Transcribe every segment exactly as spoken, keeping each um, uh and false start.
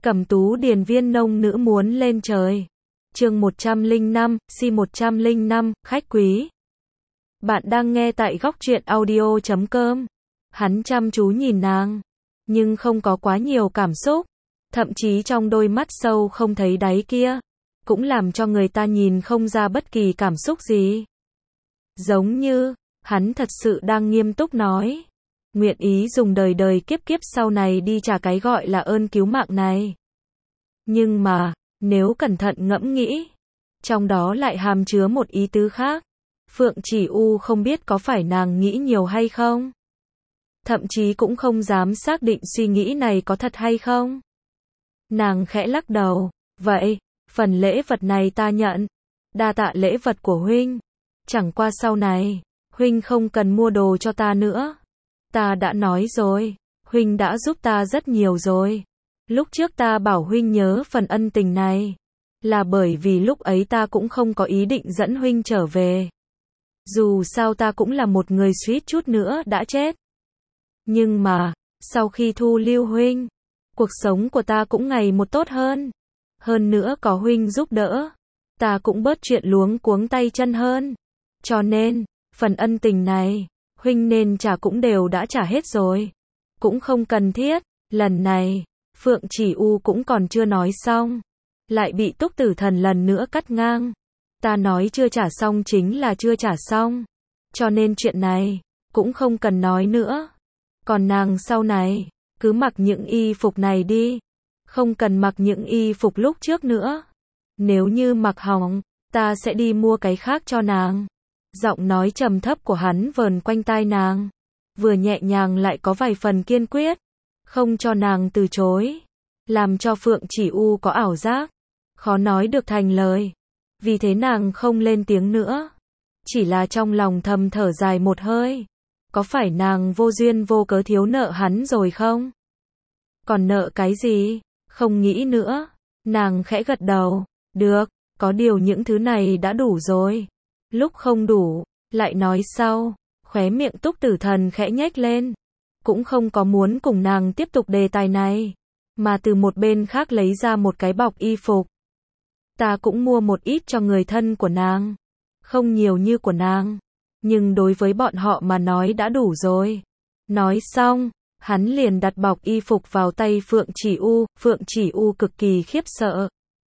Cẩm Tú điền viên nông nữ muốn lên trời. Chương một trăm lẻ năm, si một trăm lẻ năm, khách quý. Bạn đang nghe tại góc truyện audio chấm com. Hắn chăm chú nhìn nàng, nhưng không có quá nhiều cảm xúc, thậm chí trong đôi mắt sâu không thấy đáy kia, cũng làm cho người ta nhìn không ra bất kỳ cảm xúc gì. Giống như, hắn thật sự đang nghiêm túc nói, nguyện ý dùng đời đời kiếp kiếp sau này đi trả cái gọi là ơn cứu mạng này. Nhưng mà, nếu cẩn thận ngẫm nghĩ, trong đó lại hàm chứa một ý tứ khác. Phượng Chỉ U không biết có phải nàng nghĩ nhiều hay không. Thậm chí cũng không dám xác định suy nghĩ này có thật hay không. Nàng khẽ lắc đầu, vậy, phần lễ vật này ta nhận. Đa tạ lễ vật của huynh. Chẳng qua sau này, huynh không cần mua đồ cho ta nữa. Ta đã nói rồi, huynh đã giúp ta rất nhiều rồi. Lúc trước ta bảo huynh nhớ phần ân tình này, là bởi vì lúc ấy ta cũng không có ý định dẫn huynh trở về. Dù sao ta cũng là một người suýt chút nữa đã chết. Nhưng mà, sau khi thu lưu huynh, cuộc sống của ta cũng ngày một tốt hơn. Hơn nữa có huynh giúp đỡ, ta cũng bớt chuyện luống cuống tay chân hơn. Cho nên, phần ân tình này, huynh nên trả cũng đều đã trả hết rồi. Cũng không cần thiết, lần này, Phượng Chỉ U cũng còn chưa nói xong, lại bị Túc Tử Thần lần nữa cắt ngang. Ta nói chưa trả xong chính là chưa trả xong, cho nên chuyện này, cũng không cần nói nữa. Còn nàng sau này, cứ mặc những y phục này đi, không cần mặc những y phục lúc trước nữa. Nếu như mặc hỏng, ta sẽ đi mua cái khác cho nàng. Giọng nói trầm thấp của hắn vờn quanh tai nàng, vừa nhẹ nhàng lại có vài phần kiên quyết, không cho nàng từ chối, làm cho Phượng Chỉ U có ảo giác, khó nói được thành lời. Vì thế nàng không lên tiếng nữa, chỉ là trong lòng thầm thở dài một hơi. Có phải nàng vô duyên vô cớ thiếu nợ hắn rồi không? Còn nợ cái gì? Không nghĩ nữa. Nàng khẽ gật đầu. Được, có điều những thứ này đã đủ rồi. Lúc không đủ, lại nói sau. Khóe miệng Túc Tử Thần khẽ nhếch lên. Cũng không có muốn cùng nàng tiếp tục đề tài này, mà từ một bên khác lấy ra một cái bọc y phục. Ta cũng mua một ít cho người thân của nàng. Không nhiều như của nàng, nhưng đối với bọn họ mà nói đã đủ rồi. Nói xong, hắn liền đặt bọc y phục vào tay Phượng Chỉ U. Phượng Chỉ U cực kỳ khiếp sợ.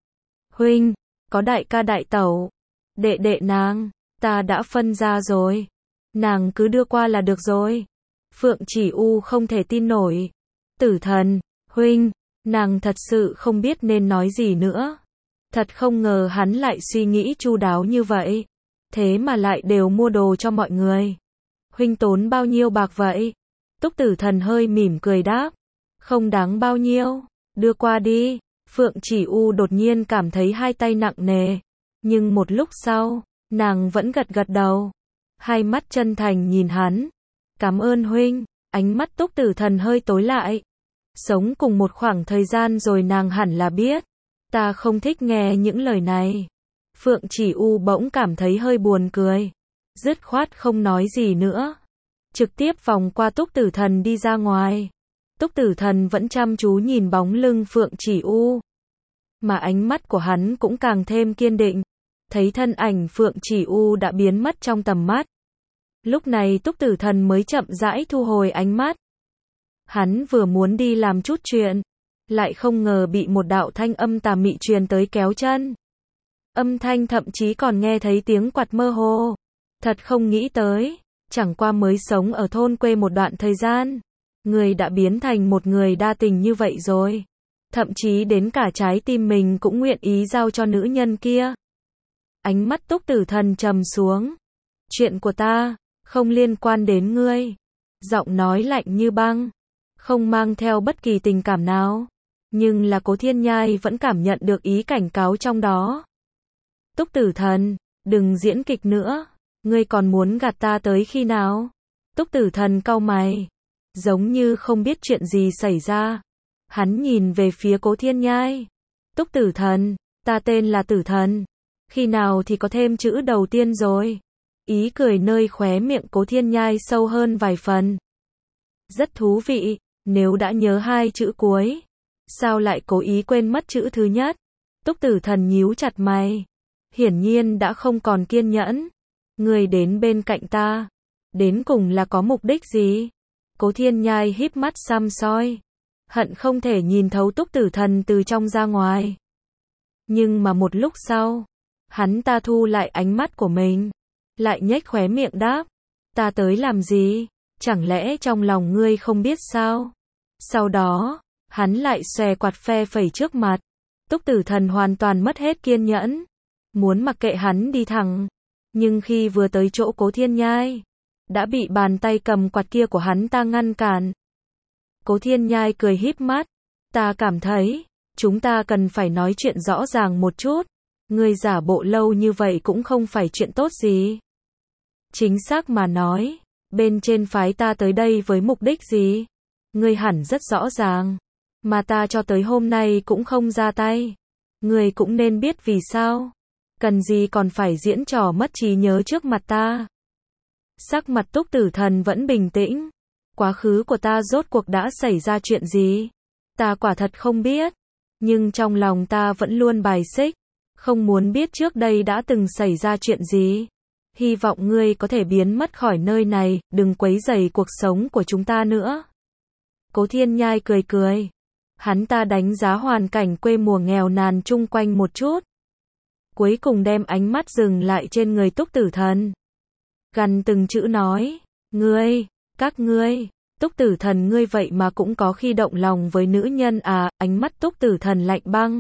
Huynh, có đại ca đại tẩu, đệ đệ nàng, ta đã phân ra rồi. Nàng cứ đưa qua là được rồi. Phượng Chỉ U không thể tin nổi. Tử Thần, huynh, nàng thật sự không biết nên nói gì nữa. Thật không ngờ hắn lại suy nghĩ chu đáo như vậy. Thế mà lại đều mua đồ cho mọi người. Huynh tốn bao nhiêu bạc vậy? Túc Tử Thần hơi mỉm cười đáp. Không đáng bao nhiêu, đưa qua đi. Phượng Chỉ U đột nhiên cảm thấy hai tay nặng nề. Nhưng một lúc sau, nàng vẫn gật gật đầu. Hai mắt chân thành nhìn hắn. Cảm ơn huynh. Ánh mắt Túc Tử Thần hơi tối lại. Sống cùng một khoảng thời gian rồi nàng hẳn là biết. Ta không thích nghe những lời này. Phượng Chỉ U bỗng cảm thấy hơi buồn cười. Dứt khoát không nói gì nữa. Trực tiếp vòng qua Túc Tử Thần đi ra ngoài. Túc Tử Thần vẫn chăm chú nhìn bóng lưng Phượng Chỉ U. Mà ánh mắt của hắn cũng càng thêm kiên định. Thấy thân ảnh Phượng Chỉ U đã biến mất trong tầm mắt. Lúc này Túc Tử Thần mới chậm rãi thu hồi ánh mắt. Hắn vừa muốn đi làm chút chuyện, lại không ngờ bị một đạo thanh âm tà mị truyền tới kéo chân. Âm thanh thậm chí còn nghe thấy tiếng quạt mơ hồ. Thật không nghĩ tới, chẳng qua mới sống ở thôn quê một đoạn thời gian, người đã biến thành một người đa tình như vậy rồi. Thậm chí đến cả trái tim mình cũng nguyện ý giao cho nữ nhân kia. Ánh mắt Túc Tử Thần trầm xuống. Chuyện của ta, không liên quan đến ngươi. Giọng nói lạnh như băng, không mang theo bất kỳ tình cảm nào. Nhưng là Cố Thiên Nhai vẫn cảm nhận được ý cảnh cáo trong đó. Túc Tử Thần, đừng diễn kịch nữa. Ngươi còn muốn gạt ta tới khi nào? Túc Tử Thần cau mày, giống như không biết chuyện gì xảy ra. Hắn nhìn về phía Cố Thiên Nhai. Túc Tử Thần, ta tên là Tử Thần. Khi nào thì có thêm chữ đầu tiên rồi? Ý cười nơi khóe miệng Cố Thiên Nhai sâu hơn vài phần. Rất thú vị, nếu đã nhớ hai chữ cuối. Sao lại cố ý quên mất chữ thứ nhất? Túc Tử Thần nhíu chặt mày. Hiển nhiên đã không còn kiên nhẫn. Người đến bên cạnh ta, đến cùng là có mục đích gì? Cố Thiên Nhai híp mắt săm soi. Hận không thể nhìn thấu Túc Tử Thần từ trong ra ngoài. Nhưng mà một lúc sau, hắn ta thu lại ánh mắt của mình, lại nhếch khóe miệng đáp, ta tới làm gì? Chẳng lẽ trong lòng ngươi không biết sao? Sau đó, hắn lại xòe quạt phe phẩy trước mặt. Túc Tử Thần hoàn toàn mất hết kiên nhẫn, muốn mặc kệ hắn đi thẳng, nhưng khi vừa tới chỗ Cố Thiên Nhai, đã bị bàn tay cầm quạt kia của hắn ta ngăn cản. Cố Thiên Nhai cười híp mắt, ta cảm thấy, chúng ta cần phải nói chuyện rõ ràng một chút, ngươi giả bộ lâu như vậy cũng không phải chuyện tốt gì. Chính xác mà nói, bên trên phái ta tới đây với mục đích gì? Ngươi hẳn rất rõ ràng, mà ta cho tới hôm nay cũng không ra tay. Ngươi cũng nên biết vì sao. Cần gì còn phải diễn trò mất trí nhớ trước mặt ta. Sắc mặt Túc Tử Thần vẫn bình tĩnh. Quá khứ của ta rốt cuộc đã xảy ra chuyện gì? Ta quả thật không biết. Nhưng trong lòng ta vẫn luôn bài xích. Không muốn biết trước đây đã từng xảy ra chuyện gì. Hy vọng ngươi có thể biến mất khỏi nơi này, đừng quấy rầy cuộc sống của chúng ta nữa. Cố Thiên Nhai cười cười. Hắn ta đánh giá hoàn cảnh quê mùa nghèo nàn chung quanh một chút. Cuối cùng đem ánh mắt dừng lại trên người Túc Tử Thần. Gằn từng chữ nói, ngươi, các ngươi, Túc Tử Thần ngươi vậy mà cũng có khi động lòng với nữ nhân à, ánh mắt Túc Tử Thần lạnh băng.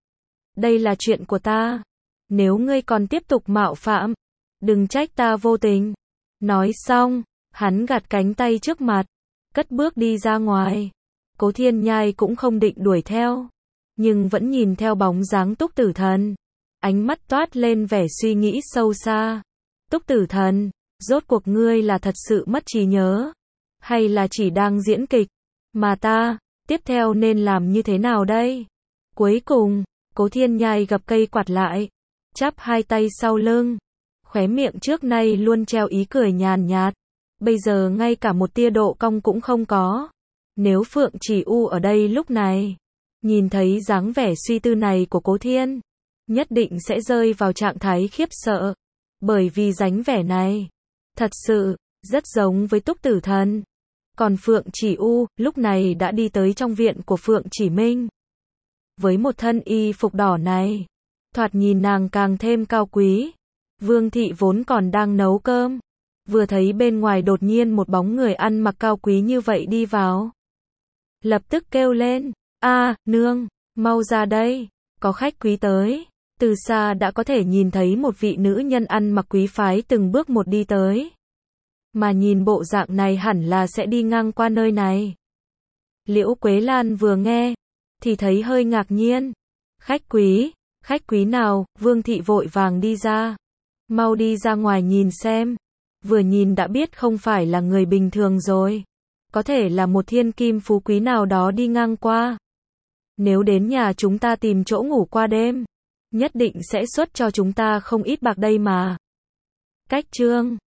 Đây là chuyện của ta. Nếu ngươi còn tiếp tục mạo phạm, đừng trách ta vô tình. Nói xong, hắn gạt cánh tay trước mặt, cất bước đi ra ngoài. Cố Thiên Nhai cũng không định đuổi theo, nhưng vẫn nhìn theo bóng dáng Túc Tử Thần. Ánh mắt toát lên vẻ suy nghĩ sâu xa. Túc Tử Thần, rốt cuộc ngươi là thật sự mất trí nhớ, hay là chỉ đang diễn kịch? Mà ta, tiếp theo nên làm như thế nào đây? Cuối cùng, Cố Thiên Nhai gập cây quạt lại, chắp hai tay sau lưng. Khóe miệng trước nay luôn treo ý cười nhàn nhạt. Bây giờ ngay cả một tia độ cong cũng không có. Nếu Phượng Chỉ U ở đây lúc này, nhìn thấy dáng vẻ suy tư này của Cố Thiên, nhất định sẽ rơi vào trạng thái khiếp sợ. Bởi vì dáng vẻ này, thật sự, rất giống với Túc Tử Thần. Còn Phượng Chỉ U, lúc này đã đi tới trong viện của Phượng Chỉ Minh. Với một thân y phục đỏ này, thoạt nhìn nàng càng thêm cao quý. Vương thị vốn còn đang nấu cơm, vừa thấy bên ngoài đột nhiên một bóng người ăn mặc cao quý như vậy đi vào. Lập tức kêu lên, a nương, mau ra đây, có khách quý tới. Từ xa đã có thể nhìn thấy một vị nữ nhân ăn mặc quý phái từng bước một đi tới. Mà nhìn bộ dạng này hẳn là sẽ đi ngang qua nơi này. Liễu Quế Lan vừa nghe, thì thấy hơi ngạc nhiên. Khách quý, khách quý nào? Vương thị vội vàng đi ra. Mau đi ra ngoài nhìn xem. Vừa nhìn đã biết không phải là người bình thường rồi. Có thể là một thiên kim phú quý nào đó đi ngang qua. Nếu đến nhà chúng ta tìm chỗ ngủ qua đêm, nhất định sẽ xuất cho chúng ta không ít bạc đây mà. Cách chương